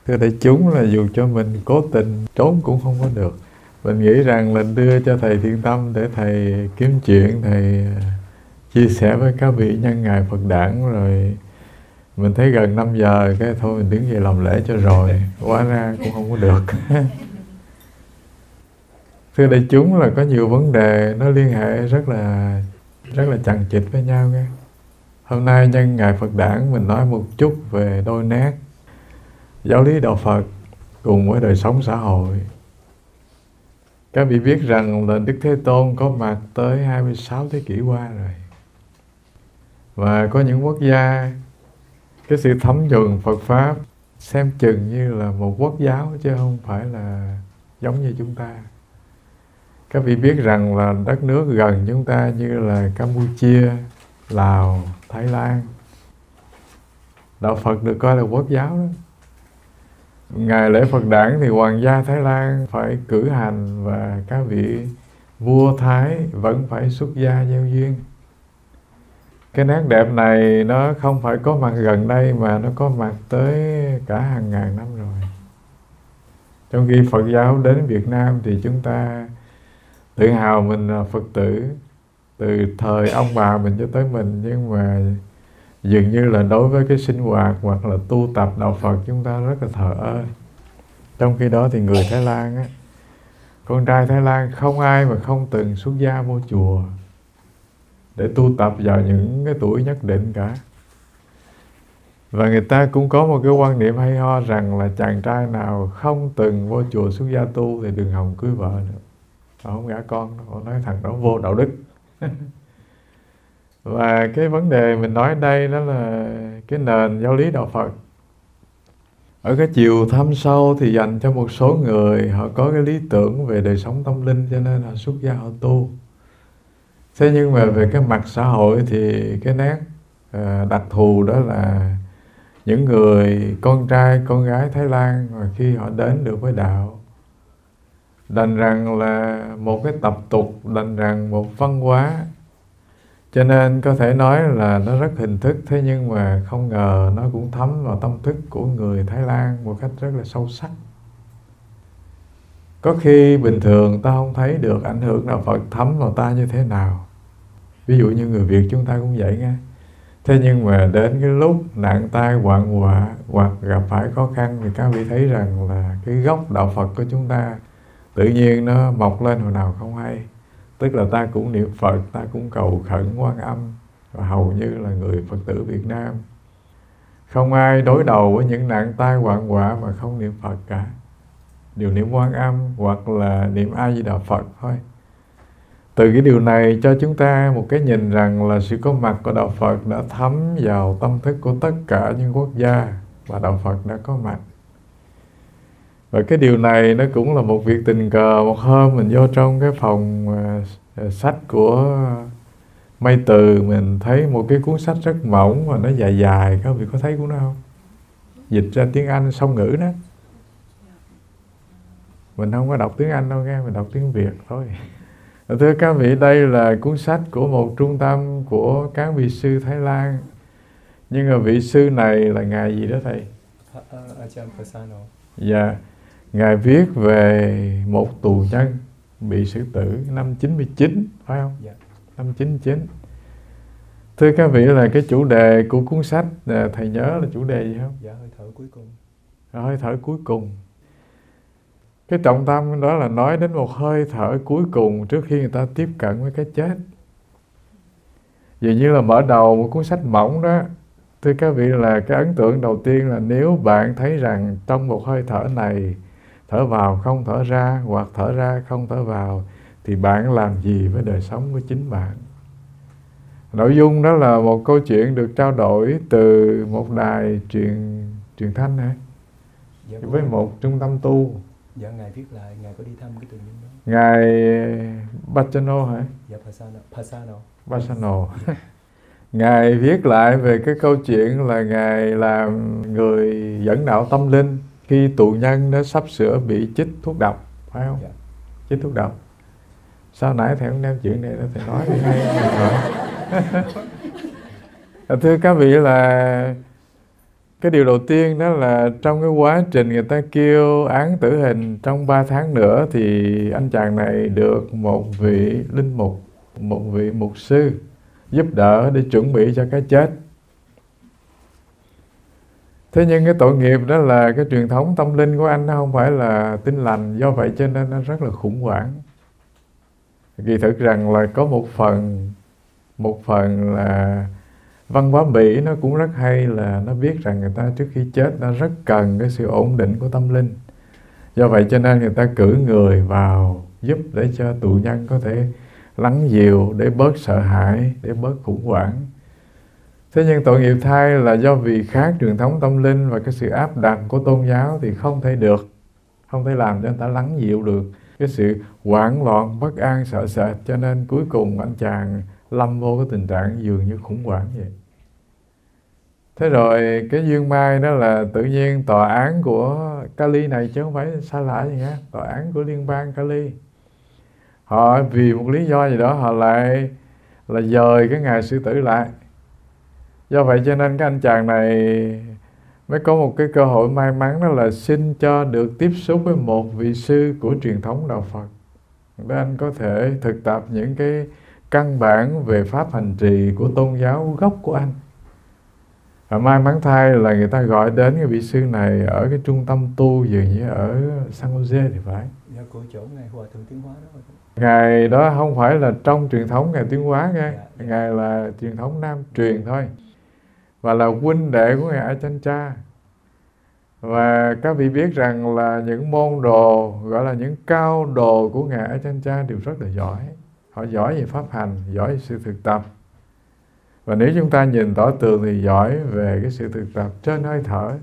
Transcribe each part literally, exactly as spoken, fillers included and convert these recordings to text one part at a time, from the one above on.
Thưa đại chúng, là dù cho mình cố tình trốn cũng không có được. Mình nghĩ rằng là đưa cho thầy Thiện Tâm để thầy kiếm chuyện, thầy chia sẻ với các vị nhân ngày Phật đản, rồi mình thấy gần năm giờ cái thôi mình đứng dậy làm lễ cho rồi, hóa ra cũng không có được. Thưa đại chúng, là có nhiều vấn đề nó liên hệ rất là rất là chằng chịt với nhau nghe. Hôm nay nhân ngày Phật đản mình nói một chút về đôi nét giáo lý đạo Phật cùng với đời sống xã hội. Các vị biết rằng là Đức Thế Tôn có mặt tới hai mươi sáu thế kỷ qua rồi. Và có những quốc gia cái sự thấm nhuần Phật Pháp xem chừng như là một quốc giáo chứ không phải là giống như chúng ta. Các vị biết rằng là đất nước gần chúng ta như là Campuchia, Lào, Thái Lan, đạo Phật được coi là quốc giáo đó. Ngày lễ Phật đản thì hoàng gia Thái Lan phải cử hành và các vị vua Thái vẫn phải xuất gia gieo duyên. Cái nét đẹp này nó không phải có mặt gần đây mà nó có mặt tới cả hàng ngàn năm rồi. Trong khi Phật giáo đến Việt Nam thì chúng ta tự hào mình là Phật tử từ thời ông bà mình cho tới mình, nhưng mà dường như là đối với cái sinh hoạt hoặc là tu tập đạo Phật chúng ta rất là thờ ơ. Trong khi đó thì người Thái Lan á, con trai Thái Lan không ai mà không từng xuất gia vô chùa để tu tập vào những cái tuổi nhất định cả. Và người ta cũng có một cái quan niệm hay ho rằng là chàng trai nào không từng vô chùa xuất gia tu thì đừng hòng cưới vợ nữa. Họ không gả con, họ nói thằng đó vô đạo đức. Và cái vấn đề mình nói đây đó là cái nền giáo lý đạo Phật. Ở cái chiều thâm sâu thì dành cho một số người, họ có cái lý tưởng về đời sống tâm linh cho nên họ xuất gia họ tu. Thế nhưng mà về cái mặt xã hội thì cái nét uh, đặc thù đó là những người con trai, con gái Thái Lan mà khi họ đến được với đạo, đành rằng là một cái tập tục, đành rằng một văn hóa, cho nên có thể nói là nó rất hình thức, thế nhưng mà không ngờ nó cũng thấm vào tâm thức của người Thái Lan một cách rất là sâu sắc. Có khi bình thường ta không thấy được ảnh hưởng đạo Phật thấm vào ta như thế nào. Ví dụ như người Việt chúng ta cũng vậy nghe. Thế nhưng mà đến cái lúc nạn tai hoạn họa hoặc gặp phải khó khăn thì các vị thấy rằng là cái gốc đạo Phật của chúng ta tự nhiên nó mọc lên hồi nào không hay. Tức là ta cũng niệm Phật, ta cũng cầu khẩn Quan Âm, và hầu như là người Phật tử Việt Nam không ai đối đầu với những nạn tai hoạn họa mà không niệm Phật cả. Đều niệm Quan Âm hoặc là niệm A Di Đà Phật thôi. Từ cái điều này cho chúng ta một cái nhìn rằng là sự có mặt của đạo Phật đã thấm vào tâm thức của tất cả những quốc gia và đạo Phật đã có mặt. Và cái điều này nó cũng là một việc tình cờ. Một hôm mình vô trong cái phòng uh, sách của Mây Từ, mình thấy một cái cuốn sách rất mỏng và nó dài dài. Các vị có thấy cuốn đó không? Dịch ra tiếng Anh song ngữ đó. Mình không có đọc tiếng Anh đâu nghe, mình đọc tiếng Việt thôi. Thưa các vị, đây là cuốn sách của một trung tâm của các vị sư Thái Lan. Nhưng mà vị sư này là ngài gì đó thầy? Ajahn Pasano. Dạ, ngài viết về một tù nhân bị xử tử năm chín mươi chín, phải không? Dạ. Năm chín mươi chín. Thưa các vị, là cái chủ đề của cuốn sách, thầy nhớ là chủ đề gì không? Dạ, hơi thở cuối cùng. Hơi thở cuối cùng. Cái trọng tâm đó là nói đến một hơi thở cuối cùng trước khi người ta tiếp cận với cái chết. Dường như là mở đầu một cuốn sách mỏng đó. Thưa các vị, là cái ấn tượng đầu tiên là nếu bạn thấy rằng trong một hơi thở này, thở vào không thở ra hoặc thở ra không thở vào, thì bạn làm gì với đời sống của chính bạn? Nội dung đó là một câu chuyện được trao đổi từ một đài truyền truyền thanh hả? Dạ, với một trung tâm tu. Dạ, ngài viết lại, ngài có đi thăm cái tự nhiên đó. Ngài Pasano hả? Dạ, Pasano. Pasano. Pasano. Ngài viết lại về cái câu chuyện là Ngài làm người dẫn đạo tâm linh khi tù nhân nó sắp sửa bị chích thuốc độc, phải không? Dạ. Chích thuốc độc. Sao nãy thầy không đem chuyện này ra thầy nói đi hay. Thưa các vị, là Cái điều đầu tiên đó là trong cái quá trình người ta kêu án tử hình trong ba tháng nữa thì anh chàng này được một vị linh mục, một vị mục sư giúp đỡ để chuẩn bị cho cái chết. Thế nhưng cái tội nghiệp đó là cái truyền thống tâm linh của anh nó không phải là tin lành, do vậy cho nên nó rất là khủng hoảng. Kỳ thực rằng là có một phần, một phần là văn hóa Mỹ nó cũng rất hay, là nó biết rằng người ta trước khi chết nó rất cần cái sự ổn định của tâm linh. Do vậy cho nên người ta cử người vào giúp để cho tù nhân có thể lắng dịu, để bớt sợ hãi, để bớt khủng hoảng. Thế nhưng tội nghiệp thay là do vì khác truyền thống tâm linh và cái sự áp đặt của tôn giáo thì không thể được, không thể làm cho người ta lắng dịu được cái sự hoảng loạn, bất an, sợ sệt, cho nên cuối cùng anh chàng lâm vô cái tình trạng dường như khủng hoảng vậy. Thế rồi cái duyên mai đó là tự nhiên tòa án của Cali này, chứ không phải xa lạ gì hết, tòa án của liên bang Cali, họ vì một lý do gì đó họ lại là dời cái ngày xử tử lại. Do vậy cho nên cái anh chàng này mới có một cái cơ hội may mắn, đó là xin cho được tiếp xúc với một vị sư của truyền thống đạo Phật, để anh có thể thực tập những cái căn bản về pháp hành trì của tôn giáo gốc của anh. Và may mắn thay là người ta gọi đến cái vị sư này ở cái trung tâm tu dường như ở San Jose thì phải. Dạ, của chỗ Ngài Hòa Thượng Tiến Hóa đó. Ngài đó không phải là trong truyền thống Ngài Tiến Hóa nghe, Dạ. Ngài là truyền thống Nam truyền thôi, và là huynh đệ của Ngài Ajahn. Và các vị biết rằng là những môn đồ gọi là những cao đồ của Ngài Ajahn đều rất là giỏi. Họ giỏi về pháp hành, giỏi về sự thực tập. Và nếu chúng ta nhìn tỏ tường thì giỏi về cái sự thực tập trên hơi thở.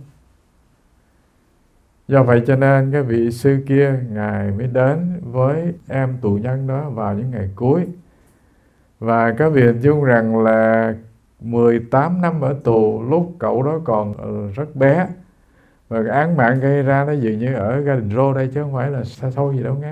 Do vậy cho nên cái vị sư kia Ngài mới đến với em tù nhân đó vào những ngày cuối. Và các vị hình dung rằng là mười tám năm ở tù, lúc cậu đó còn rất bé. Và cái án mạng gây ra nó dường như ở Garden Row đây, chứ không phải là xa xôi gì đâu nghe.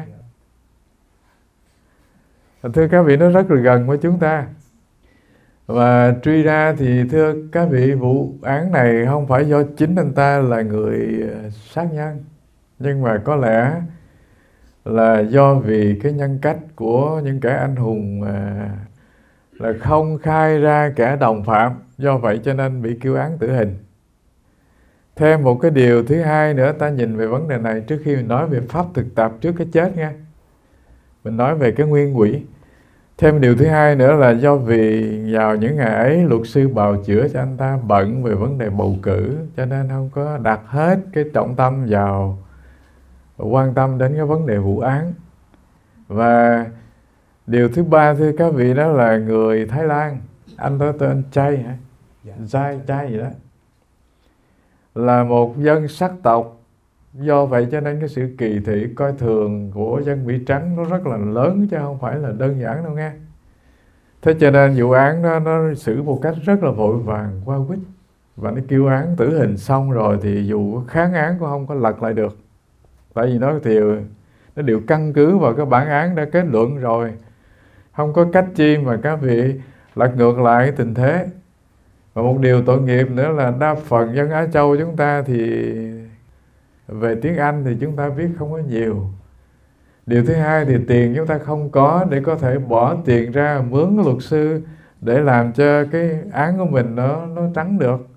Thưa các vị, nó rất là gần với chúng ta. Và truy ra thì thưa các vị, vụ án này không phải do chính anh ta là người sát nhân, nhưng mà có lẽ là do vì cái nhân cách của những kẻ anh hùng mà là không khai ra kẻ đồng phạm, do vậy cho nên bị kêu án tử hình. Thêm một cái điều thứ hai nữa ta nhìn về vấn đề này trước khi mình nói về pháp thực tập trước cái chết nha. Mình nói về cái nguyên quỷ. Thêm điều thứ hai nữa là do vì vào những ngày ấy luật sư bào chữa cho anh ta bận về vấn đề bầu cử, cho nên không có đặt hết cái trọng tâm vào quan tâm đến cái vấn đề vụ án. Và điều thứ ba thưa các vị, đó là người Thái Lan, anh đó tên Chay hả? Chay, Chay gì đó, là một dân sắc tộc. Do vậy cho nên cái sự kỳ thị coi thường của dân Mỹ trắng nó rất là lớn, chứ không phải là đơn giản đâu nghe. Thế cho nên vụ án đó nó xử một cách rất là vội vàng, qua quýt. Và nó kêu án tử hình xong rồi thì dù kháng án cũng không có lật lại được. Tại vì nó thì nó đều căn cứ vào cái bản án đã kết luận rồi. Không có cách chi mà các vị lật ngược lại cái tình thế. Và một điều tội nghiệp nữa là đa phần dân Á Châu chúng ta thì về tiếng Anh thì chúng ta biết không có nhiều. Điều thứ hai thì tiền chúng ta không có để có thể bỏ tiền ra mướn cái luật sư để làm cho cái án của mình nó, nó trắng được.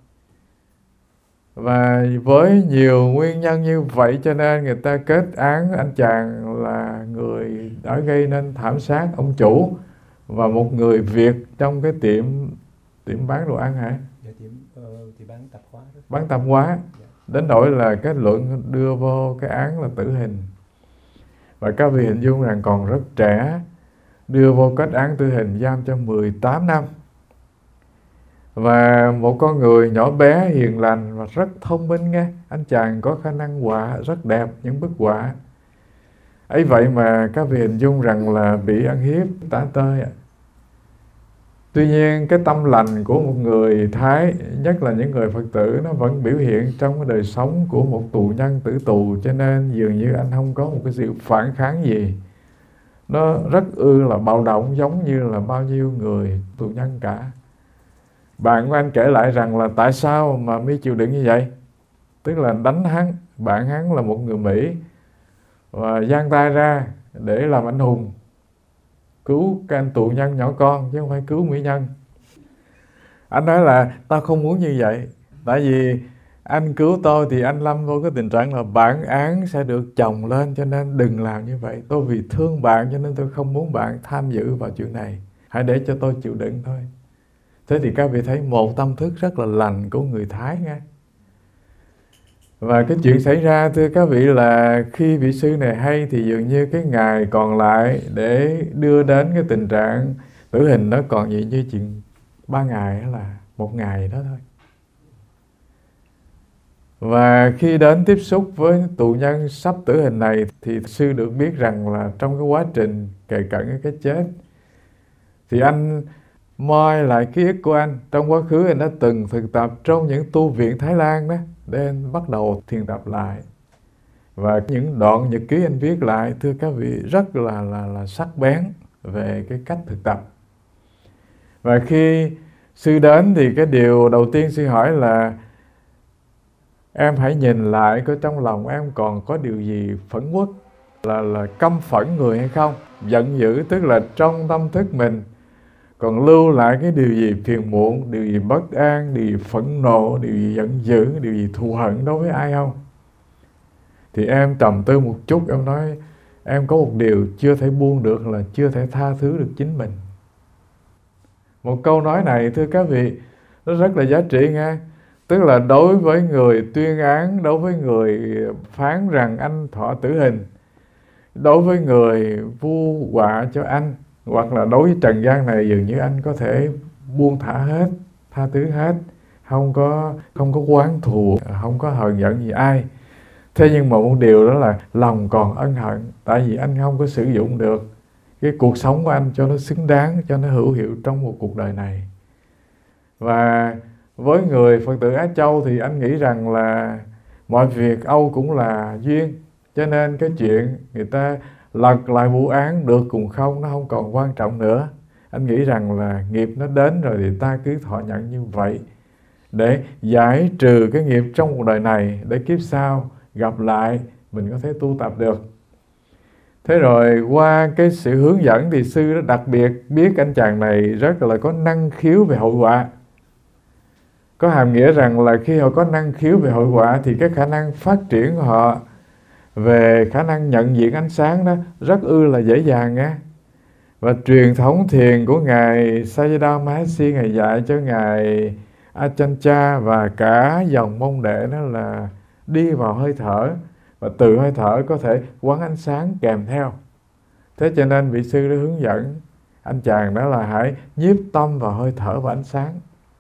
Và với nhiều nguyên nhân như vậy cho nên người ta kết án anh chàng là người đã gây nên thảm sát ông chủ và một người Việt trong cái tiệm tiệm bán đồ ăn hả? Dạ, tiệm, uh, thì bán tạp hóa đó. Bán tạp hóa. Dạ. Đến nỗi là kết luận đưa vô cái án là tử hình. Và các vị hình dung rằng còn rất trẻ, đưa vô kết án tử hình giam cho mười tám năm. Và một con người nhỏ bé, hiền lành và rất thông minh nghe. Anh chàng có khả năng họa rất đẹp, những bức họa. Ấy vậy mà các vị hình dung rằng là bị ăn hiếp, tả tơi ạ. Tuy nhiên cái tâm lành của một người Thái, nhất là những người Phật tử, nó vẫn biểu hiện trong cái đời sống của một tù nhân tử tù, cho nên dường như anh không có một cái sự phản kháng gì. Nó rất ư là bạo động, giống như là bao nhiêu người tù nhân cả. Bạn của anh kể lại rằng là tại sao mà My chịu đựng như vậy. Tức là đánh hắn, bạn hắn là một người Mỹ, và giang tay ra để làm anh hùng, cứu cái anh tù nhân nhỏ con chứ không phải cứu mỹ nhân. Anh nói là tao không muốn như vậy, tại vì anh cứu tôi thì anh lâm vô cái tình trạng là bản án sẽ được chồng lên, cho nên đừng làm như vậy. Tôi vì thương bạn cho nên tôi không muốn bạn tham dự vào chuyện này, hãy để cho tôi chịu đựng thôi. Thế thì các vị thấy một tâm thức rất là lành của người Thái nghe. Và cái chuyện xảy ra thưa các vị là khi vị sư này hay thì dường như cái ngày còn lại để đưa đến cái tình trạng tử hình nó còn gì như chuyện ba ngày hay là một ngày đó thôi. Và khi đến tiếp xúc với tù nhân sắp tử hình này thì sư được biết rằng là trong cái quá trình kề cận cái chết thì anh moi lại ký ức của anh. Trong quá khứ anh đã từng thực tập trong những tu viện Thái Lan đó, để anh bắt đầu thiền tập lại. Và những đoạn nhật ký anh viết lại thưa các vị rất là, là, là sắc bén về cái cách thực tập. Và khi sư đến thì cái điều đầu tiên sư hỏi là em hãy nhìn lại có trong lòng em còn có điều gì phẫn uất, là, là căm phẫn người hay không, giận dữ, tức là trong tâm thức mình còn lưu lại cái điều gì phiền muộn, điều gì bất an, điều gì phẫn nộ, điều gì giận dữ, điều gì thù hận đối với ai không? Thì em trầm tư một chút, em nói em có một điều chưa thể buông được là chưa thể tha thứ được chính mình. Một câu nói này thưa các vị nó rất là giá trị nghe. Tức là đối với người tuyên án, đối với người phán rằng anh thọ tử hình, đối với người vu họa cho anh, hoặc là đối với trần gian này dường như anh có thể buông thả hết, tha thứ hết, không có không có oán thù, không có hờn giận gì ai. Thế nhưng mà một điều đó là lòng còn ân hận, tại vì anh không có sử dụng được cái cuộc sống của anh cho nó xứng đáng, cho nó hữu hiệu trong một cuộc đời này. Và với người Phật tử Á Châu thì anh nghĩ rằng là mọi việc Âu cũng là duyên, cho nên cái chuyện người ta lật lại vụ án được cùng không, nó không còn quan trọng nữa. Anh nghĩ rằng là nghiệp nó đến rồi thì ta cứ thọ nhận như vậy để giải trừ cái nghiệp trong cuộc đời này, để kiếp sau gặp lại mình có thể tu tập được. Thế rồi qua cái sự hướng dẫn thì sư đã đặc biệt biết anh chàng này rất là có năng khiếu về hội họa. Có hàm nghĩa rằng là khi họ có năng khiếu về hội họa thì cái khả năng phát triển của họ về khả năng nhận diện ánh sáng đó rất ư là dễ dàng á. Và truyền thống thiền của Ngài Sayadaw Mahasi, Ngài dạy cho Ngài Achancha và cả dòng môn đệ đó là đi vào hơi thở, và từ hơi thở có thể quán ánh sáng kèm theo. Thế cho nên vị sư đã hướng dẫn anh chàng đó là hãy nhiếp tâm vào hơi thở và ánh sáng.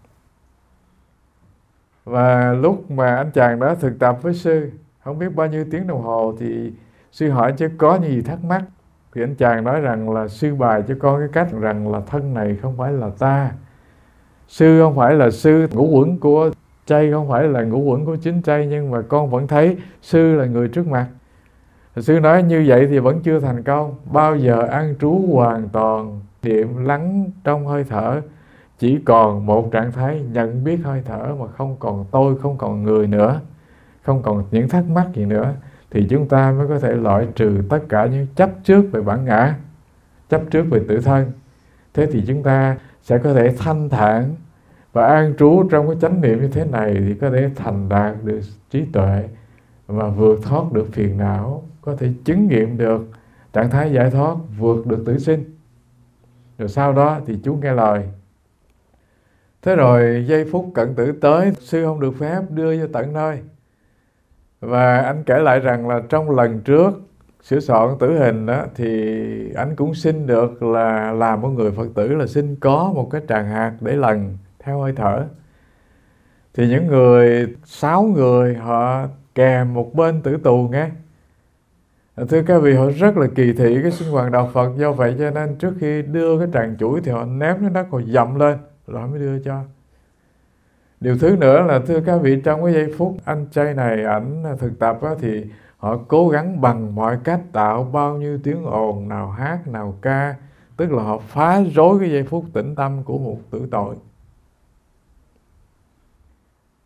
Và lúc mà anh chàng đó thực tập với sư không biết bao nhiêu tiếng đồng hồ thì sư hỏi chứ có gì thắc mắc. Thì anh chàng nói rằng là sư bài cho con cái cách rằng là thân này không phải là ta. Sư không phải là sư ngũ uẩn của chay, không phải là ngũ uẩn của chính chay, nhưng mà con vẫn thấy sư là người trước mặt. Sư nói như vậy thì vẫn chưa thành công. Bao giờ an trú hoàn toàn niệm lắng trong hơi thở, chỉ còn một trạng thái nhận biết hơi thở mà không còn tôi, không còn người nữa, không còn những thắc mắc gì nữa, thì chúng ta mới có thể loại trừ tất cả những chấp trước về bản ngã, chấp trước về tự thân. Thế thì chúng ta sẽ có thể thanh thản và an trú trong cái chánh niệm như thế này thì có thể thành đạt được trí tuệ và vượt thoát được phiền não, có thể chứng nghiệm được trạng thái giải thoát, vượt được tử sinh. Rồi sau đó thì chú nghe lời. Thế rồi giây phút cận tử tới, sư không được phép đưa vô tận nơi. Và anh kể lại rằng là trong lần trước sửa soạn tử hình đó, thì anh cũng xin được là làm một người Phật tử là xin có một cái tràng hạt để lần theo hơi thở. Thì những người, sáu người họ kèm một bên tử tù nghe. Thưa các vị, họ rất là kỳ thị cái sinh hoạt đạo Phật, do vậy cho nên trước khi đưa cái tràng chuỗi thì họ ném cái đất họ dậm lên rồi mới đưa cho. Điều thứ nữa là thưa các vị, trong cái giây phút anh chay này ảnh thực tập á, thì họ cố gắng bằng mọi cách tạo bao nhiêu tiếng ồn, nào hát, nào ca, tức là họ phá rối cái giây phút tĩnh tâm của một tử tội.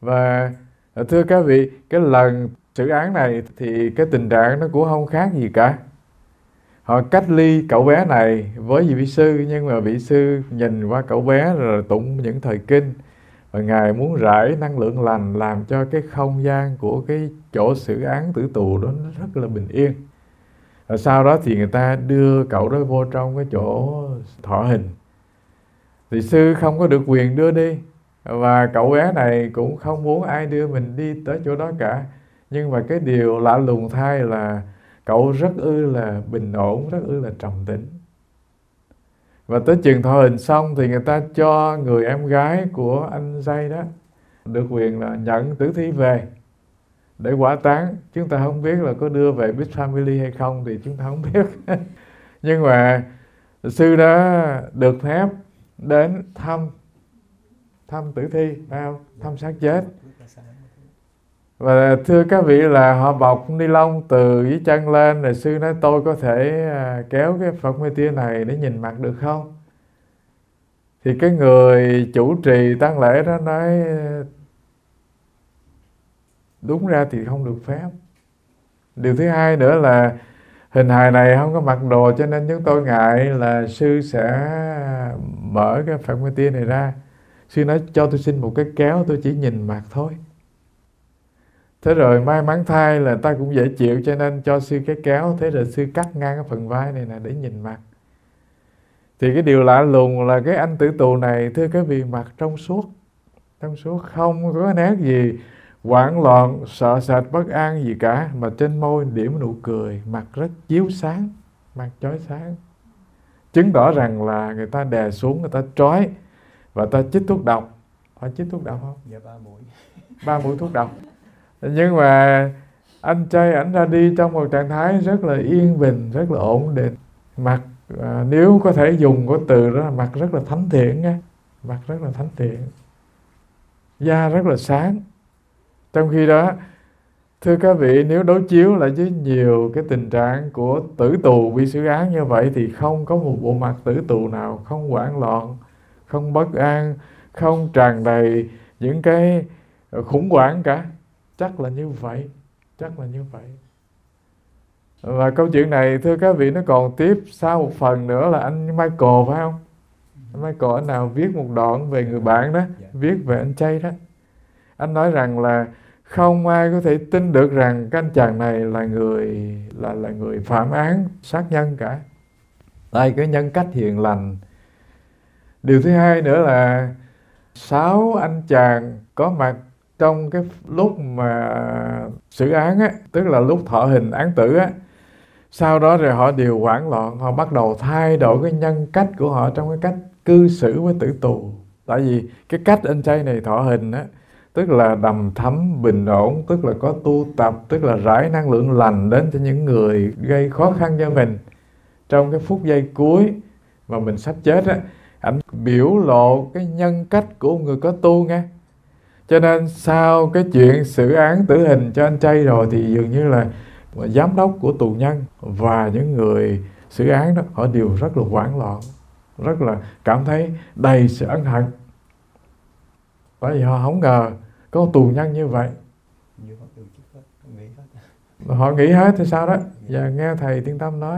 Và thưa các vị, cái lần xử án này thì cái tình trạng nó cũng không khác gì cả. Họ cách ly cậu bé này với vị sư, nhưng mà vị sư nhìn qua cậu bé rồi tụng những thời kinh, và Ngài muốn rải năng lượng lành làm cho cái không gian của cái chỗ xử án tử tù đó nó rất là bình yên. Và sau đó thì người ta đưa cậu đó vô trong cái chỗ thọ hình. Thì sư không có được quyền đưa đi, và cậu bé này cũng không muốn ai đưa mình đi tới chỗ đó cả. Nhưng mà cái điều lạ lùng thay là cậu rất ư là bình ổn, rất ư là trầm tĩnh. Và tới chừng thọ hình xong thì người ta cho người em gái của anh Dây đó được quyền là nhận tử thi về để hỏa táng. Chúng ta không biết là có đưa về Big Family hay không thì chúng ta không biết. Nhưng mà sư đó được phép đến thăm thăm tử thi, phải không? Thăm xác chết. Và thưa các vị là họ bọc ni lông từ dưới chân lên, rồi sư nói tôi có thể kéo cái Phật mê tia này để nhìn mặt được không? Thì cái người chủ trì tang lễ đó nói đúng ra thì không được phép. Điều thứ hai nữa là hình hài này không có mặc đồ, cho nên chúng tôi ngại là sư sẽ mở cái Phật mê tia này ra. Sư nói cho tôi xin một cái kéo, tôi chỉ nhìn mặt thôi. Thế rồi may mắn thay là ta cũng dễ chịu, cho nên cho sư cái kéo. Thế rồi sư cắt ngang cái phần vai này nè để nhìn mặt. Thì cái điều lạ lùng là cái anh tử tù này, thưa các vị, mặt trong suốt, trong suốt, không có nét gì hoảng loạn, sợ sệt, bất an gì cả, mà trên môi điểm nụ cười, mặt rất chiếu sáng, mặt chói sáng, chứng tỏ rằng là người ta đè xuống, người ta trói và ta chích thuốc độc. Họ chích thuốc độc không? Dạ ba mũi. Ba mũi thuốc độc. Nhưng mà anh trai ảnh ra đi trong một trạng thái rất là yên bình, rất là ổn định. Mặt à, nếu có thể dùng cái từ đó là mặt rất là thánh thiện nha. Mặt rất là thánh thiện, da rất là sáng. Trong khi đó, thưa các vị, nếu đối chiếu lại với nhiều cái tình trạng của tử tù bị xử án như vậy thì không có một bộ mặt tử tù nào không hoảng loạn, không bất an, không tràn đầy những cái khủng hoảng cả. Chắc là như vậy, chắc là như vậy. Và câu chuyện này, thưa các vị, nó còn tiếp sau một phần nữa là anh Michael, phải không? Anh Michael anh nào viết một đoạn về người bạn đó, viết về anh Chay đó. Anh nói rằng là không ai có thể tin được rằng cái anh chàng này là người là là người phạm án sát nhân cả. Đây cái nhân cách hiền lành. Điều thứ hai nữa là sáu anh chàng có mặt trong cái lúc mà xử án á, tức là lúc thọ hình án tử á. Sau đó rồi họ đều hoảng loạn, họ bắt đầu thay đổi cái nhân cách của họ trong cái cách cư xử với tử tù. Tại vì cái cách anh Chay này thọ hình á, tức là đầm thấm, bình ổn, tức là có tu tập, tức là rải năng lượng lành đến cho những người gây khó khăn cho mình. Trong cái phút giây cuối mà mình sắp chết á, ảnh biểu lộ cái nhân cách của người có tu nghe. Cho nên sau cái chuyện xử án tử hình cho anh Chay rồi thì dường như là giám đốc của tù nhân và những người xử án đó, họ đều rất là hoảng loạn, rất là cảm thấy đầy sự ân hận. Bởi vì họ không ngờ có tù nhân như vậy. Họ nghĩ hết thì sao đó. Và nghe thầy Thiên Tâm nói.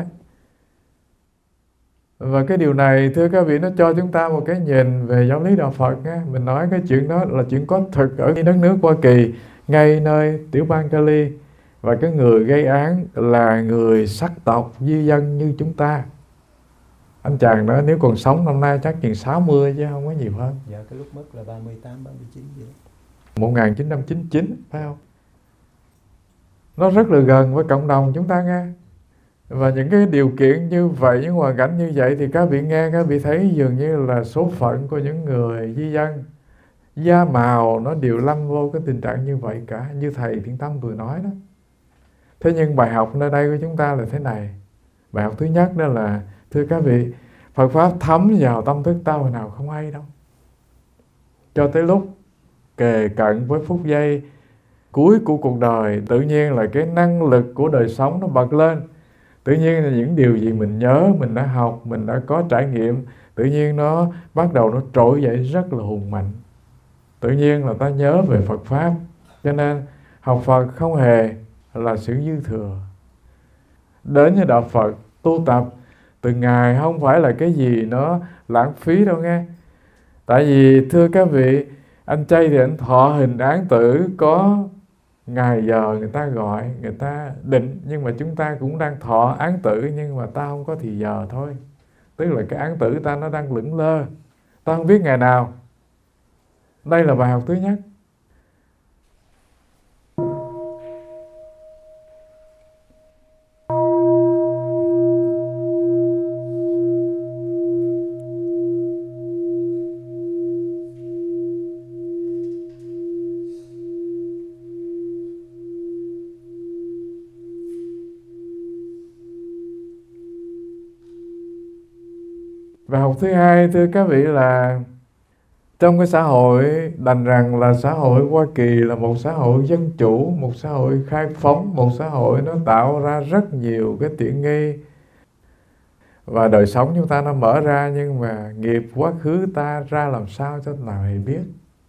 Và cái điều này, thưa các vị, nó cho chúng ta một cái nhìn về giáo lý đạo Phật nha. Mình nói cái chuyện đó là chuyện có thực ở đất nước Hoa Kỳ, ngay nơi tiểu bang Cali. Và cái người gây án là người sắc tộc di dân như chúng ta. Anh chàng đó nếu còn sống năm nay chắc chừng sáu mươi chứ không có nhiều hơn. Dạ, cái lúc mất là ba mươi tám, ba mươi chín vậy. một nghìn chín trăm chín mươi chín, phải không? Nó rất là gần với cộng đồng chúng ta nghe. Và những cái điều kiện như vậy, những hoàn cảnh như vậy thì các vị nghe, các vị thấy dường như là số phận của những người di dân, da màu nó đều lâm vô cái tình trạng như vậy cả, như thầy Thiện Tâm vừa nói đó. Thế nhưng bài học nơi đây của chúng ta là thế này. Bài học thứ nhất đó là, thưa các vị, Phật Pháp thấm vào tâm thức ta hồi nào không hay đâu. Cho tới lúc kề cận với phút giây cuối của cuộc đời, tự nhiên là cái năng lực của đời sống nó bật lên. Tự nhiên là những điều gì mình nhớ, mình đã học, mình đã có trải nghiệm, tự nhiên nó bắt đầu nó trỗi dậy rất là hùng mạnh. tự nhiên là ta nhớ về Phật Pháp. Cho nên học Phật không hề là sự dư thừa. Đến với Đạo Phật tu tập từng ngày không phải là cái gì nó lãng phí đâu nghe. Tại vì thưa các vị, anh chay thì anh thọ hình án tử, có ngày giờ người ta gọi, người ta định, nhưng mà chúng ta cũng đang thọ án tử, nhưng mà ta không có thì giờ thôi. Tức là cái án tử ta nó đang lững lơ, ta không biết ngày nào. Đây là bài học thứ nhất. Bài học thứ hai thưa các vị là trong cái xã hội, đành rằng là xã hội Hoa Kỳ là một xã hội dân chủ, một xã hội khai phóng, một xã hội nó tạo ra rất nhiều cái tiện nghi. Và đời sống chúng ta nó mở ra, nhưng mà nghiệp quá khứ ta ra làm sao cho nào hề biết.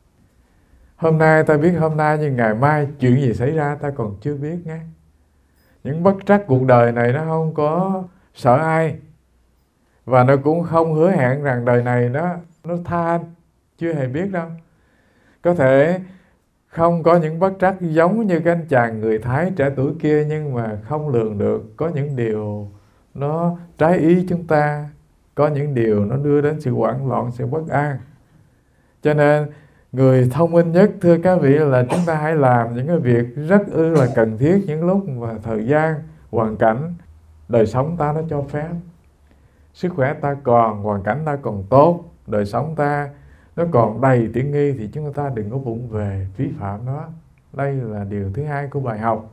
Hôm nay ta biết hôm nay, nhưng ngày mai chuyện gì xảy ra ta còn chưa biết nghe. Những bất trắc cuộc đời này nó không có sợ ai. Và nó cũng không hứa hẹn rằng đời này nó, nó tha, chưa hề biết đâu. Có thể không có những bất trắc giống như cái anh chàng người Thái trẻ tuổi kia, nhưng mà không lường được. Có những điều nó trái ý chúng ta, có những điều nó đưa đến sự hoảng loạn, sự bất an. Cho nên người thông minh nhất thưa các vị là chúng ta hãy làm những cái việc rất ư là cần thiết những lúc mà thời gian, hoàn cảnh, đời sống ta nó cho phép. Sức khỏe ta còn, hoàn cảnh ta còn tốt, đời sống ta nó còn đầy tiện nghi, thì chúng ta đừng có vụng về vi phạm nó. Đây là điều thứ hai của bài học.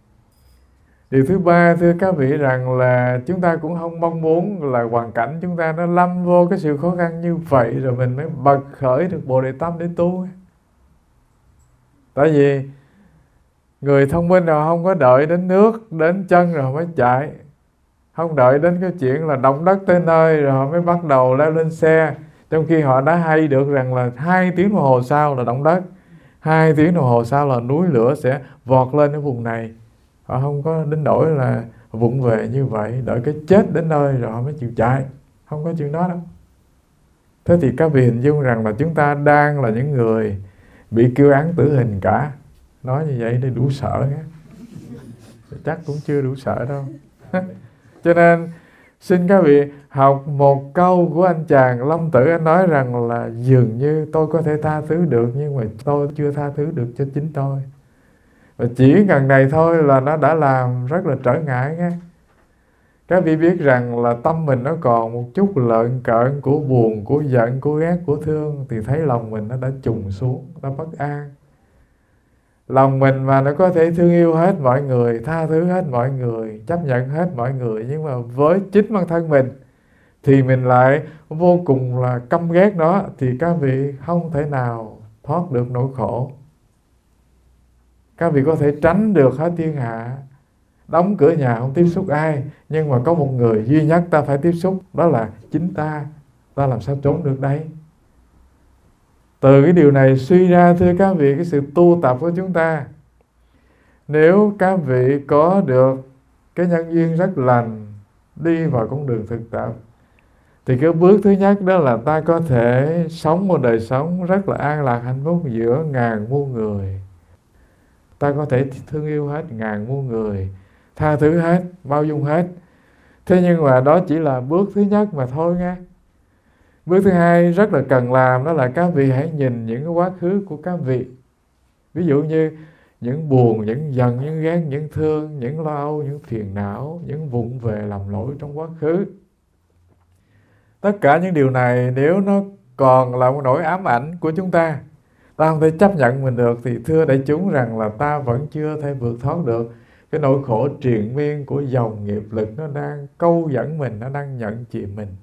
Điều thứ ba thưa các vị rằng là chúng ta cũng không mong muốn là hoàn cảnh chúng ta nó lâm vô cái sự khó khăn như vậy rồi mình mới bật khởi được Bồ Đề Tâm để tu. Tại vì người thông minh nào không có đợi đến nước, đến chân rồi mới chạy. Không đợi đến cái chuyện là động đất tới nơi rồi họ mới bắt đầu leo lên xe. Trong khi họ đã hay được rằng là hai tiếng đồng hồ sau là động đất, hai tiếng đồng hồ sau là núi lửa sẽ vọt lên ở vùng này. Họ không có đến nỗi là vụng về như vậy, đợi cái chết đến nơi rồi họ mới chịu chạy. Không có chuyện đó đâu. Thế thì các vị hình dung rằng là chúng ta đang là những người bị kêu án tử hình cả. Nói như vậy để đủ sợ nhé. Chắc cũng chưa đủ sợ đâu. Cho nên xin các vị học một câu của anh chàng Long Tử. Anh nói rằng là dường như tôi có thể tha thứ được, nhưng mà tôi chưa tha thứ được cho chính tôi. Và chỉ gần này thôi là nó đã làm rất là trở ngại nghe. Các vị biết rằng là tâm mình nó còn một chút lợn cợn của buồn, của giận, của ghét, của thương, thì thấy lòng mình nó đã trùng xuống, nó bất an. Lòng mình mà nó có thể thương yêu hết mọi người, tha thứ hết mọi người, chấp nhận hết mọi người, nhưng mà với chính bản thân mình thì mình lại vô cùng là căm ghét nó, thì các vị không thể nào thoát được nỗi khổ. Các vị có thể tránh được hết thiên hạ, đóng cửa nhà không tiếp xúc ai, nhưng mà có một người duy nhất ta phải tiếp xúc, đó là chính ta. Ta làm sao trốn được đây? Từ cái điều này suy ra thưa các vị, cái sự tu tập của chúng ta, nếu các vị có được cái nhân duyên rất lành, đi vào con đường thực tập, thì cái bước thứ nhất đó là ta có thể sống một đời sống rất là an lạc hạnh phúc giữa ngàn muôn người. Ta có thể thương yêu hết ngàn muôn người, tha thứ hết, bao dung hết. Thế nhưng mà đó chỉ là bước thứ nhất mà thôi nghe. Bước thứ hai rất là cần làm, đó là các vị hãy nhìn những cái quá khứ của các vị. Ví dụ như những buồn, những giận, những ghét, những thương, những lo âu, những phiền não, những vụng về làm lỗi trong quá khứ. Tất cả những điều này nếu nó còn là một nỗi ám ảnh của chúng ta, ta không thể chấp nhận mình được, thì thưa đại chúng rằng là ta vẫn chưa thể vượt thoát được cái nỗi khổ triền miên của dòng nghiệp lực. Nó đang câu dẫn mình, nó đang nhận chìm mình.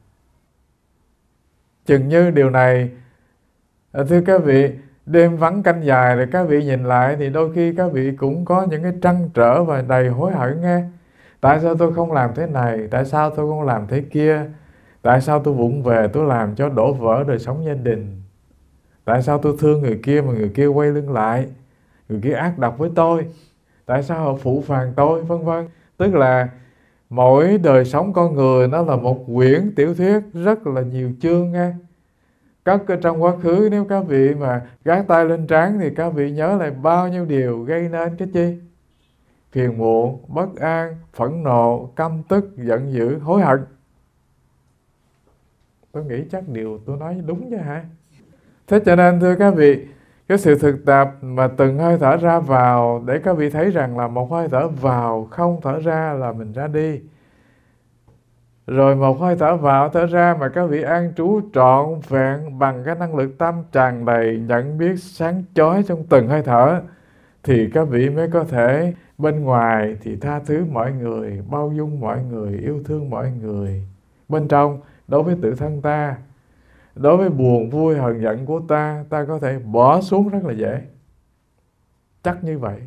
Chừng như điều này, thưa các vị, đêm vắng canh dài rồi các vị nhìn lại, thì đôi khi các vị cũng có những cái trăn trở và đầy hối hận nghe. Tại sao tôi không làm thế này? Tại sao tôi không làm thế kia? Tại sao tôi vụng về, tôi làm cho đổ vỡ đời sống gia đình? Tại sao tôi thương người kia mà người kia quay lưng lại, người kia ác độc với tôi, tại sao họ phụ phàng tôi, vân vân. Tức là mỗi đời sống con người nó là một quyển tiểu thuyết rất là nhiều chương nha. Cất ở trong quá khứ, nếu các vị mà gác tay lên trán thì các vị nhớ lại bao nhiêu điều gây nên cái chi? Phiền muộn, bất an, phẫn nộ, căm tức, giận dữ, hối hận. Tôi nghĩ chắc điều tôi nói đúng chứ hả? Thế cho nên thưa các vị, cái sự thực tập mà từng hơi thở ra vào, để các vị thấy rằng là một hơi thở vào không thở ra là mình ra đi. Rồi một hơi thở vào thở ra mà các vị an trú trọn vẹn bằng cái năng lực tâm tràn đầy nhận biết sáng chói trong từng hơi thở, thì các vị mới có thể bên ngoài thì tha thứ mọi người, bao dung mọi người, yêu thương mọi người. Bên trong, đối với tự thân ta, đối với buồn vui hờn giận của ta, ta có thể bỏ xuống rất là dễ. Chắc như vậy.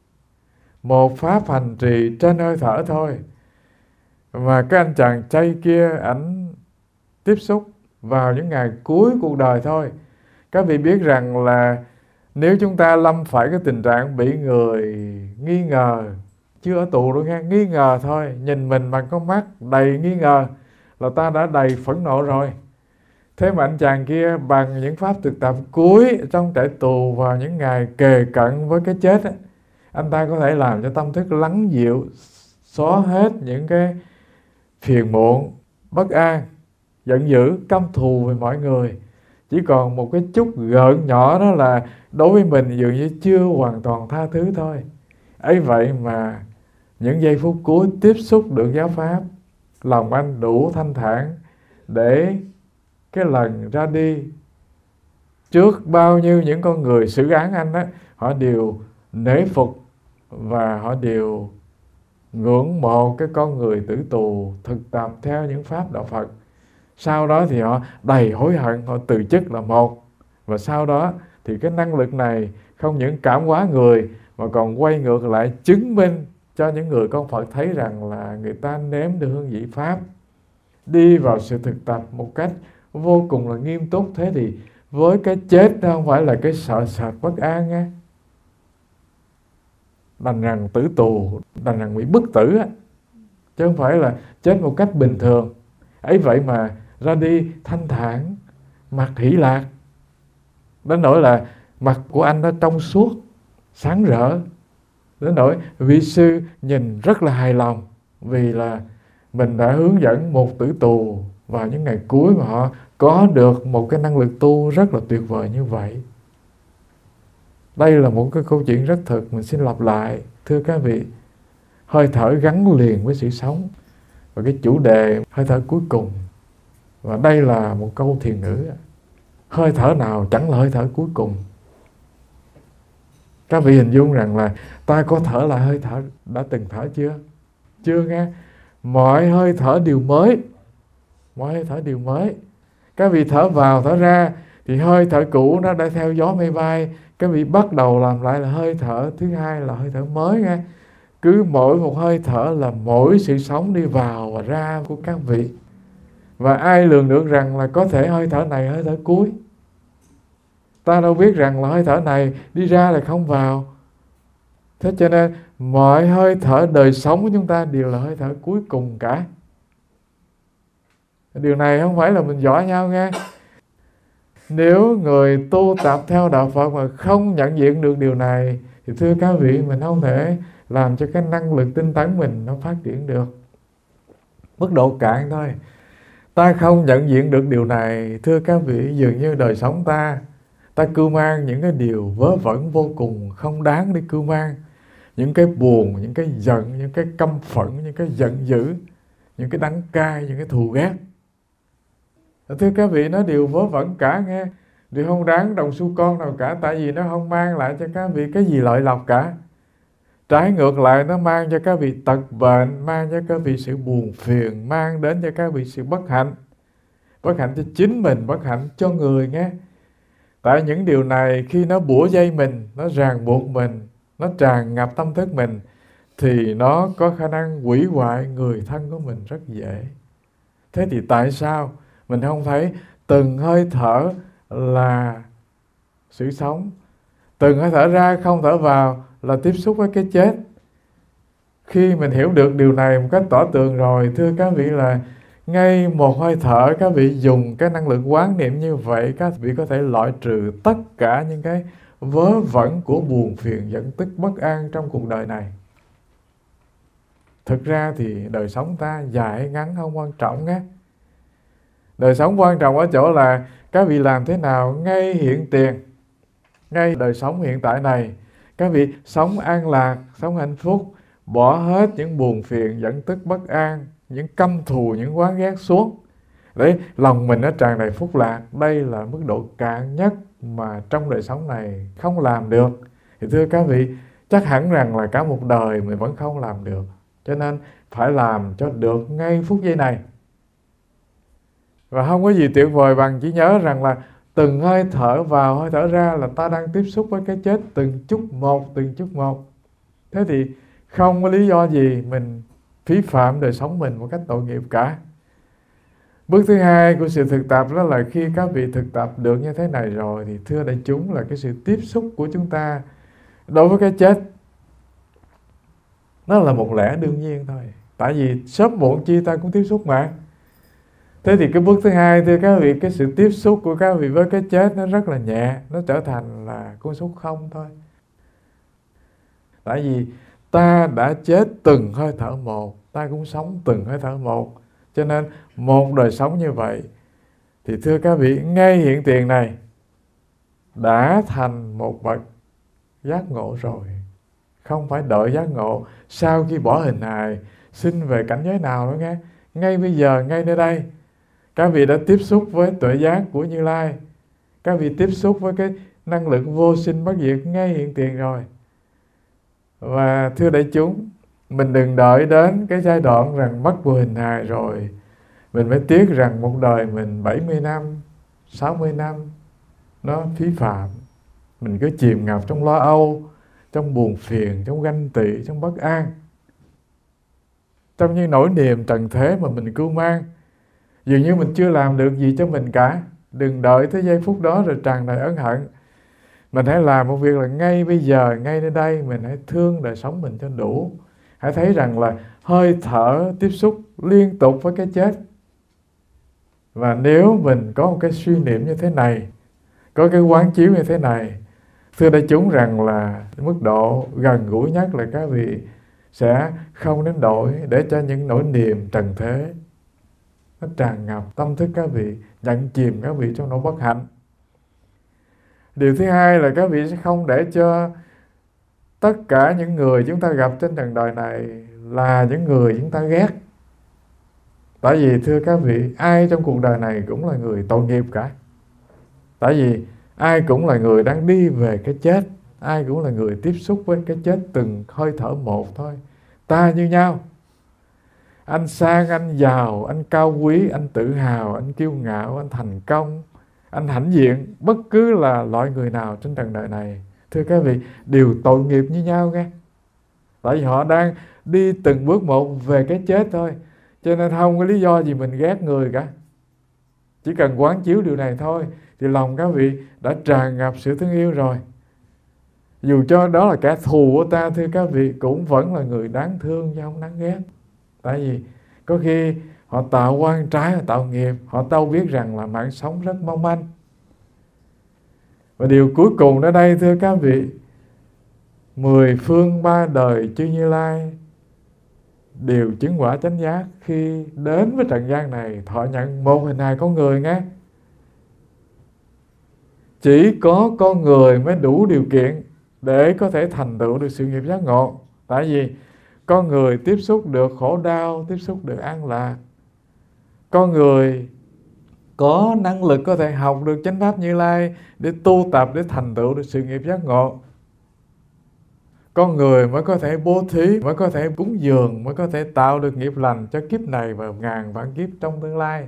Một pháp hành trì trên hơi thở thôi mà cái anh chàng chay kia ảnh tiếp xúc vào những ngày cuối cuộc đời thôi. Các vị biết rằng là nếu chúng ta lâm phải cái tình trạng bị người nghi ngờ, chưa ở tù đâu nha, nghi ngờ thôi, nhìn mình bằng con mắt đầy nghi ngờ là ta đã đầy phẫn nộ rồi. Thế mà anh chàng kia bằng những pháp thực tập cuối trong trại tù vào những ngày kề cận với cái chết ấy, anh ta có thể làm cho tâm thức lắng dịu, xóa hết những cái phiền muộn, bất an, giận dữ, căm thù về mọi người. Chỉ còn một cái chút gợn nhỏ đó là đối với mình dường như chưa hoàn toàn tha thứ thôi. Ấy vậy mà những giây phút cuối tiếp xúc được giáo pháp, lòng anh đủ thanh thản để cái lần ra đi trước bao nhiêu những con người xử án anh á, họ đều nể phục và họ đều ngưỡng mộ cái con người tử tù thực tập theo những pháp đạo Phật. Sau đó thì họ đầy hối hận, họ từ chức là một. Và sau đó thì cái năng lực này không những cảm hóa người mà còn quay ngược lại chứng minh cho những người con Phật thấy rằng là người ta nếm được hương vị pháp, đi vào sự thực tập một cách vô cùng là nghiêm túc. Thế thì với cái chết nó không phải là cái sợ sệt bất an á, đành rằng tử tù, đành rằng bị bức tử á, chứ không phải là chết một cách bình thường. Ấy vậy mà ra đi thanh thản, mặt hỷ lạc, đến nỗi là mặt của anh nó trong suốt, sáng rỡ, đến nỗi vị sư nhìn rất là hài lòng vì là mình đã hướng dẫn một tử tù vào những ngày cuối mà họ có được một cái năng lực tu rất là tuyệt vời như vậy. Đây là một cái câu chuyện rất thực, mình xin lặp lại. Thưa các vị, hơi thở gắn liền với sự sống và cái chủ đề hơi thở cuối cùng. Và đây là một câu thiền ngữ. Hơi thở nào chẳng là hơi thở cuối cùng. Các vị hình dung rằng là ta có thở lại hơi thở đã từng thở chưa? Chưa nghe. Mọi hơi thở đều mới. Mọi hơi thở đều mới. Các vị thở vào thở ra thì hơi thở cũ nó đã theo gió mây bay. Các vị bắt đầu làm lại là hơi thở thứ hai là hơi thở mới nghe. Cứ mỗi một hơi thở là mỗi sự sống đi vào và ra của các vị. Và ai lường được rằng là có thể hơi thở này hơi thở cuối. Ta đâu biết rằng là hơi thở này đi ra là không vào. Thế cho nên mọi hơi thở đời sống của chúng ta đều là hơi thở cuối cùng cả. Điều này không phải là mình giỏi nhau nghe. Nếu người tu tập theo đạo Phật mà không nhận diện được điều này thì thưa các vị, mình không thể làm cho cái năng lực tinh tấn mình nó phát triển được. Mức độ cạn thôi. Ta không nhận diện được điều này, thưa các vị, dường như đời sống ta ta cưu mang những cái điều vớ vẩn vô cùng không đáng để cưu mang. Những cái buồn, những cái giận, những cái căm phẫn, những cái giận dữ, những cái đắng cay, những cái thù ghét. Thưa các vị, nó đều vớ vẩn cả nghe. Điều không đáng đồng xu con nào cả. Tại vì nó không mang lại cho các vị cái gì lợi lộc cả. Trái ngược lại, nó mang cho các vị tật bệnh, mang cho các vị sự buồn phiền, mang đến cho các vị sự bất hạnh. Bất hạnh cho chính mình, bất hạnh cho người nghe. Tại những điều này khi nó bủa dây mình, nó ràng buộc mình, nó tràn ngập tâm thức mình, thì nó có khả năng hủy hoại người thân của mình rất dễ. Thế thì tại sao mình không thấy từng hơi thở là sự sống. Từng hơi thở ra không thở vào là tiếp xúc với cái chết. Khi mình hiểu được điều này một cách tỏ tường rồi, thưa các vị, là ngay một hơi thở các vị dùng cái năng lượng quán niệm như vậy, các vị có thể loại trừ tất cả những cái vớ vẩn của buồn phiền giận tức bất an trong cuộc đời này. Thực ra thì đời sống ta dài hay ngắn không quan trọng nhé. Đời sống quan trọng ở chỗ là các vị làm thế nào ngay hiện tiền, ngay đời sống hiện tại này, các vị sống an lạc, sống hạnh phúc, bỏ hết những buồn phiền giận tức bất an, những căm thù, những oán ghét xuống, để lòng mình nó tràn đầy phúc lạc. Đây là mức độ cạn nhất mà trong đời sống này không làm được. Thì thưa các vị, chắc hẳn rằng là cả một đời mình vẫn không làm được. Cho nên phải làm cho được ngay phút giây này. Và không có gì tuyệt vời bằng chỉ nhớ rằng là từng hơi thở vào, hơi thở ra là ta đang tiếp xúc với cái chết từng chút một, từng chút một. Thế thì không có lý do gì mình phí phạm đời sống mình một cách tội nghiệp cả. Bước thứ hai của sự thực tập đó là khi các vị thực tập được như thế này rồi thì thưa đại chúng là cái sự tiếp xúc của chúng ta đối với cái chết nó là một lẽ đương nhiên thôi. Tại vì sớm muộn chi ta cũng tiếp xúc mà. Thế thì cái bước thứ hai thưa các vị, cái sự tiếp xúc của các vị với cái chết nó rất là nhẹ, nó trở thành là con số không thôi. Tại vì ta đã chết từng hơi thở một, ta cũng sống từng hơi thở một. Cho nên một đời sống như vậy thì thưa các vị, ngay hiện tiền này đã thành một bậc giác ngộ rồi. Không phải đợi giác ngộ sau khi bỏ hình hài sinh về cảnh giới nào nữa nghe. Ngay bây giờ, ngay nơi đây, các vị đã tiếp xúc với tuệ giác của Như Lai. Các vị tiếp xúc với cái năng lượng vô sinh bất diệt ngay hiện tiền rồi. Và thưa đại chúng, mình đừng đợi đến cái giai đoạn rằng mất vô hình hài rồi mình mới tiếc rằng một đời mình bảy mươi năm, sáu mươi năm nó phí phạm. Mình cứ chìm ngập trong lo âu, trong buồn phiền, trong ganh tị, trong bất an, trong những nỗi niềm trần thế mà mình cưu mang. Dường như mình chưa làm được gì cho mình cả. Đừng đợi tới giây phút đó rồi tràn đầy ân hận. Mình hãy làm một việc là ngay bây giờ, ngay nơi đây, mình hãy thương đời sống mình cho đủ. Hãy thấy rằng là hơi thở tiếp xúc liên tục với cái chết. Và nếu mình có một cái suy niệm như thế này, có cái quán chiếu như thế này, thưa đại chúng rằng là mức độ gần gũi nhất là các vị sẽ không đến đổi để cho những nỗi niềm trần thế nó tràn ngập tâm thức các vị, nhận chìm các vị trong nỗi bất hạnh. Điều thứ hai là các vị sẽ không để cho tất cả những người chúng ta gặp trên trần đời này là những người chúng ta ghét. Tại vì thưa các vị, ai trong cuộc đời này cũng là người tội nghiệp cả. Tại vì ai cũng là người đang đi về cái chết, ai cũng là người tiếp xúc với cái chết từng hơi thở một thôi. Ta như nhau. Anh sang, anh giàu, anh cao quý, anh tự hào, anh kiêu ngạo, anh thành công, anh hãnh diện, bất cứ là loại người nào trên trần đời này, thưa các vị, đều tội nghiệp như nhau nghe. Tại vì họ đang đi từng bước một về cái chết thôi. Cho nên không có lý do gì mình ghét người cả. Chỉ cần quán chiếu điều này thôi thì lòng các vị đã tràn ngập sự thương yêu rồi. Dù cho đó là kẻ thù của ta, thưa các vị, cũng vẫn là người đáng thương chứ không đáng ghét. Tại vì có khi họ tạo oan trái, họ tạo nghiệp, họ đâu biết rằng là mạng sống rất mong manh. Và điều cuối cùng ở đây thưa các vị, mười phương ba đời chư Như Lai đều chứng quả chánh giác khi đến với trần gian này thọ nhận một hình hài con người nghe. Chỉ có con người mới đủ điều kiện để có thể thành tựu được sự nghiệp giác ngộ. Tại vì con người tiếp xúc được khổ đau, tiếp xúc được an lạc. Con người có năng lực có thể học được chánh pháp Như Lai để tu tập, để thành tựu được sự nghiệp giác ngộ. Con người mới có thể bố thí, mới có thể cúng dường, mới có thể tạo được nghiệp lành cho kiếp này và ngàn vạn kiếp trong tương lai.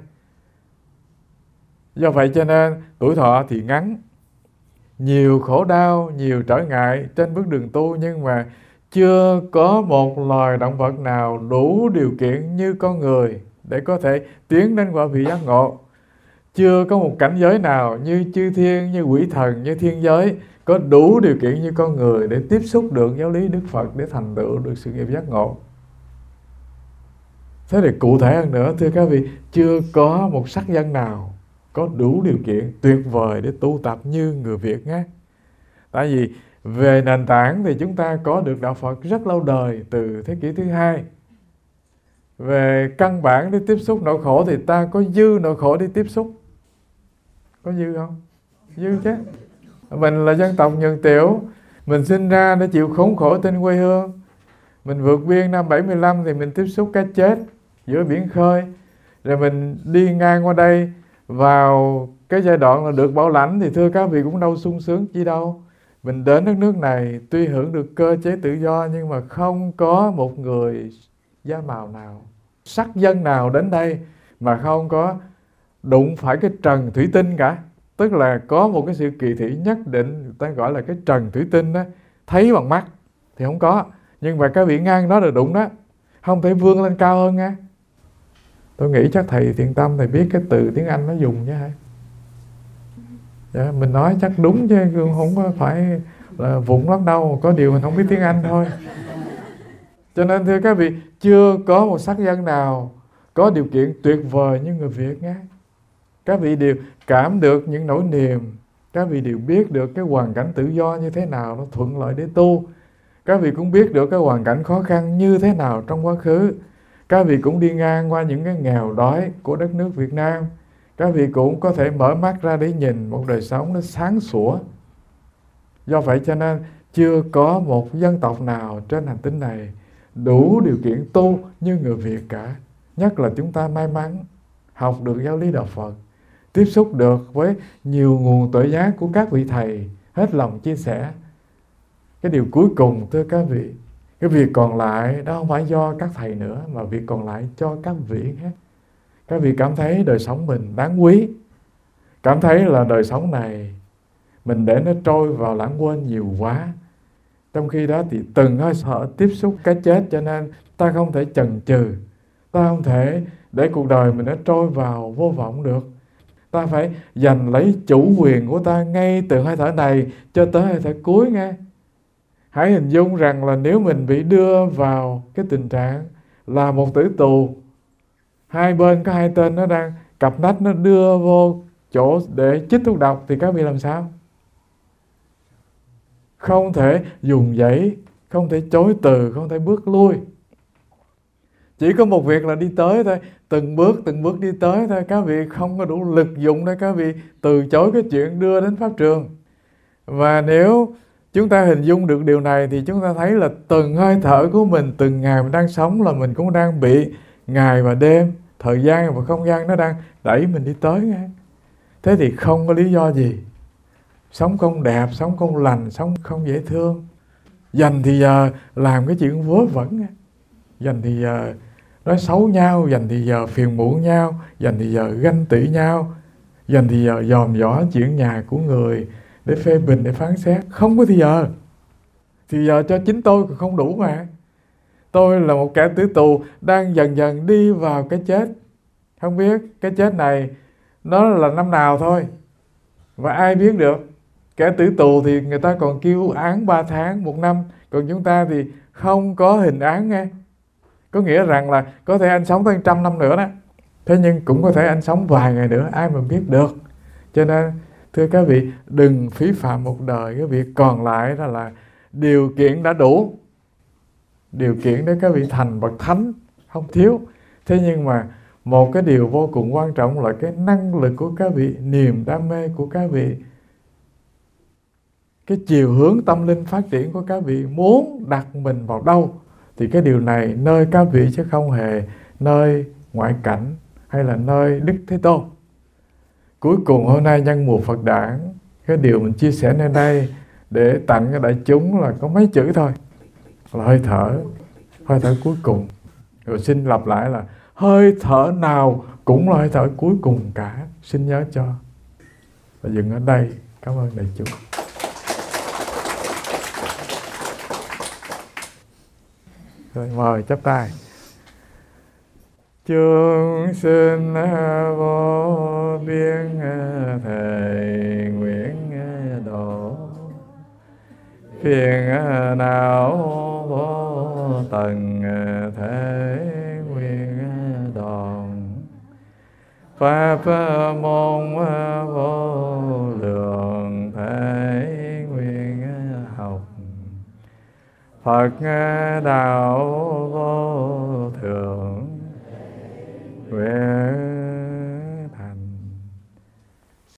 Do vậy cho nên tuổi thọ thì ngắn, nhiều khổ đau, nhiều trở ngại trên bước đường tu, nhưng mà chưa có một loài động vật nào đủ điều kiện như con người để có thể tiến đến quả vị giác ngộ. chưa có một cảnh giới nào như chư thiên, như quỷ thần, như thiên giới có đủ điều kiện như con người để tiếp xúc được giáo lý Đức Phật, để thành tựu được sự nghiệp giác ngộ. Thế thì cụ thể hơn nữa, thưa các vị, chưa có một sắc dân nào có đủ điều kiện tuyệt vời để tu tập như người Việt nhé. Tại vì về nền tảng thì chúng ta có được đạo Phật rất lâu đời, từ thế kỷ thứ hai. Về căn bản để tiếp xúc nỗi khổ thì ta có dư nỗi khổ đi tiếp xúc. Có dư không? Dư chứ. Mình là dân tộc Nhường Tiểu, mình sinh ra để chịu khốn khổ trên quê hương. Mình vượt biên năm bảy mươi lăm thì mình tiếp xúc cái chết giữa biển khơi. Rồi mình đi ngang qua đây vào cái giai đoạn là được bảo lãnh, thì thưa các vị cũng đâu sung sướng chi đâu. Mình đến đất nước này tuy hưởng được cơ chế tự do, nhưng mà không có một người da màu nào, sắc dân nào đến đây mà không có đụng phải cái trần thủy tinh cả. Tức là có một cái sự kỳ thị nhất định, người ta gọi là cái trần thủy tinh đó. Thấy bằng mắt thì không có, nhưng mà các vị ngang đó là đụng đó, không thể vươn lên cao hơn nha. Tôi nghĩ chắc thầy Thiện Tâm thầy biết cái từ tiếng Anh nó dùng chứ hả? Dạ, mình nói chắc đúng chứ không có phải là vụng lắm đâu, có điều mình không biết tiếng Anh thôi. Cho nên thưa các vị, chưa có một sắc dân nào có điều kiện tuyệt vời như người Việt nhé. Các vị đều cảm được những nỗi niềm, các vị đều biết được cái hoàn cảnh tự do như thế nào nó thuận lợi để tu. Các vị cũng biết được cái hoàn cảnh khó khăn như thế nào trong quá khứ. Các vị cũng đi ngang qua những cái nghèo đói của đất nước Việt Nam. Các vị cũng có thể mở mắt ra để nhìn một đời sống nó sáng sủa. Do vậy cho nên chưa có một dân tộc nào trên hành tinh này đủ điều kiện tu như người Việt cả. Nhất là chúng ta may mắn học được giáo lý đạo Phật, tiếp xúc được với nhiều nguồn tuệ giác của các vị thầy, hết lòng chia sẻ. Cái điều cuối cùng thưa các vị, cái việc còn lại đó không phải do các thầy nữa, mà việc còn lại cho các vị hết. Các vị cảm thấy đời sống mình đáng quý, cảm thấy là đời sống này mình để nó trôi vào lãng quên nhiều quá. Trong khi đó thì từng hơi sợ tiếp xúc cái chết, cho nên ta không thể chần chừ, ta không thể để cuộc đời mình nó trôi vào vô vọng được. Ta phải giành lấy chủ quyền của ta ngay từ hơi thở này cho tới hơi thở cuối nghe. Hãy hình dung rằng là nếu mình bị đưa vào cái tình trạng là một tử tù, hai bên có hai tên nó đang cặp nách nó đưa vô chỗ để chích thuốc độc, thì các vị làm sao? Không thể dùng dãy, không thể chối từ, không thể bước lui. Chỉ có một việc là đi tới thôi, từng bước từng bước đi tới thôi. Các vị không có đủ lực dụng để các vị từ chối cái chuyện đưa đến pháp trường. Và nếu chúng ta hình dung được điều này thì chúng ta thấy là từng hơi thở của mình, từng ngày mình đang sống là mình cũng đang bị ngày và đêm, thời gian và không gian nó đang đẩy mình đi tới ngay. Thế thì không có lý do gì sống không đẹp, sống không lành, sống không dễ thương. Dành thì giờ làm cái chuyện vớ vẩn, dành thì giờ nói xấu nhau, dành thì giờ phiền muộn nhau, dành thì giờ ganh tị nhau, dành thì giờ dòm dõ chuyện nhà của người để phê bình, để phán xét. Không có thì giờ. Thì giờ cho chính tôi còn không đủ mà. Tôi là một kẻ tử tù đang dần dần đi vào cái chết. Không biết cái chết này nó là năm nào thôi, và ai biết được. Kẻ tử tù thì người ta còn kêu án ba tháng, một năm. Còn chúng ta thì không có hình án nghe. Có nghĩa rằng là có thể anh sống tới trăm năm nữa đó. Thế nhưng cũng có thể anh sống vài ngày nữa, ai mà biết được. Cho nên thưa các vị, đừng phí phạm một đời. Cái việc còn lại đó là điều kiện đã đủ. Điều kiện để các vị thành bậc thánh không thiếu. Thế nhưng mà một cái điều vô cùng quan trọng là cái năng lực của các vị, niềm đam mê của các vị, cái chiều hướng tâm linh phát triển của các vị muốn đặt mình vào đâu, thì cái điều này nơi các vị chứ không hề nơi ngoại cảnh hay là nơi Đức Thế Tôn. Cuối cùng hôm nay nhân mùa Phật đản, cái điều mình chia sẻ nơi đây để tặng cho đại chúng là có mấy chữ thôi, là hơi thở, hơi thở cuối cùng. Rồi xin lặp lại là hơi thở nào cũng là hơi thở cuối cùng cả, xin nhớ cho. Và dừng ở đây. Cảm ơn đại chúng. Rồi mời chắp tay. chúng sinh vô biên thầy nguyện độ, phiền não vô tận thể nguyện đoạn, pháp môn vô lượng thể nguyện học, Phật đạo vô thường